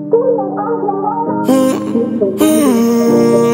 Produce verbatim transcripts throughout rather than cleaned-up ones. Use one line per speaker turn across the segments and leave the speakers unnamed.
Mm, mm,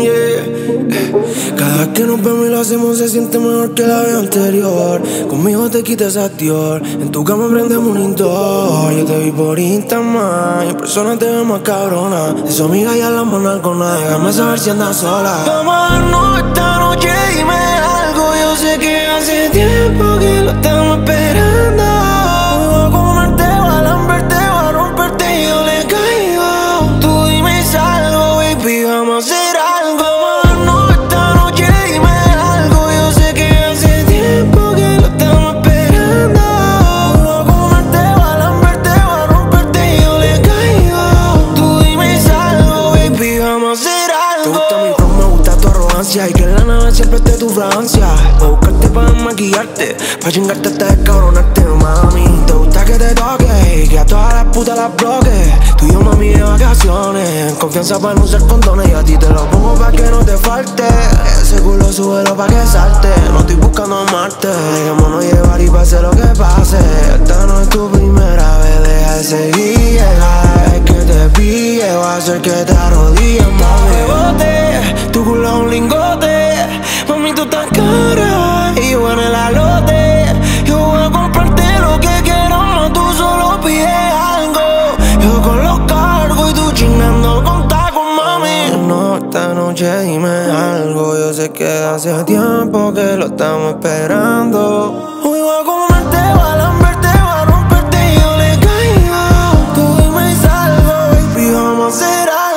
yeah. Cada vez que nos vemos y lo hacemos se siente mejor que la vez anterior. Conmigo te quitas a Dior, en tu cama prendemos un indoor. Yo te vi por Instagram y en persona te veo más cabrona. De su amiga ya la mano con nada, déjame saber si andas sola. Vamos a darnos esta noche, dime algo. Yo sé que hace tiempo que lo estamos esperando. Voy a comerte, voy a lamberte, voy a romperte y yo le caigo. Tú dime si algo, baby, vamos a hacer algo. Vamos a darnos esta noche, dime algo. Yo sé que hace tiempo que lo estamos esperando. Voy a comerte, voy a lamberte, voy a romperte y yo le caigo. Tú dime si algo, baby, vamos a hacer algo. Te gusta mi flow, me gusta tu arrogancia y que en la nave siempre esté tu fragancia. Voy a buscarte pa' maquillarte, pa' chingarte hasta descabronarte, mami. Te gusta que te toque y que a todas las putas las bloques. Tú y yo, mami, de vacaciones, confianza para no usar condones. Y a ti te lo pongo pa' que no te falte. Ese culo súbelo pa' que salte. No estoy buscando amarte, dejémonos llevar y pase lo que pase. Esta no es tu primera vez, deja de seguir. Cada vez que te pille va a hacer que te arrodilles, mami. Bote, tu culo es un lingote, mami, tú estás cara y yo en el alote. Yo voy a comprarte lo que quieras, tú solo pides algo. Yo con los cargos y tú chingando con tacos, mami. No, esta noche dime algo. Yo sé que hace tiempo que lo estamos esperando. Hoy voy a comerte, voy a lamberte, voy a romperte y yo le caigo. Tú dime si algo, baby, vamos a hacer algo.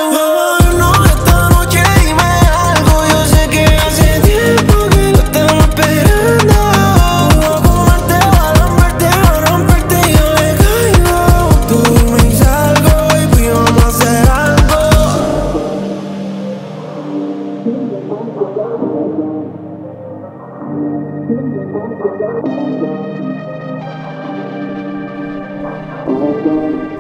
Thank you.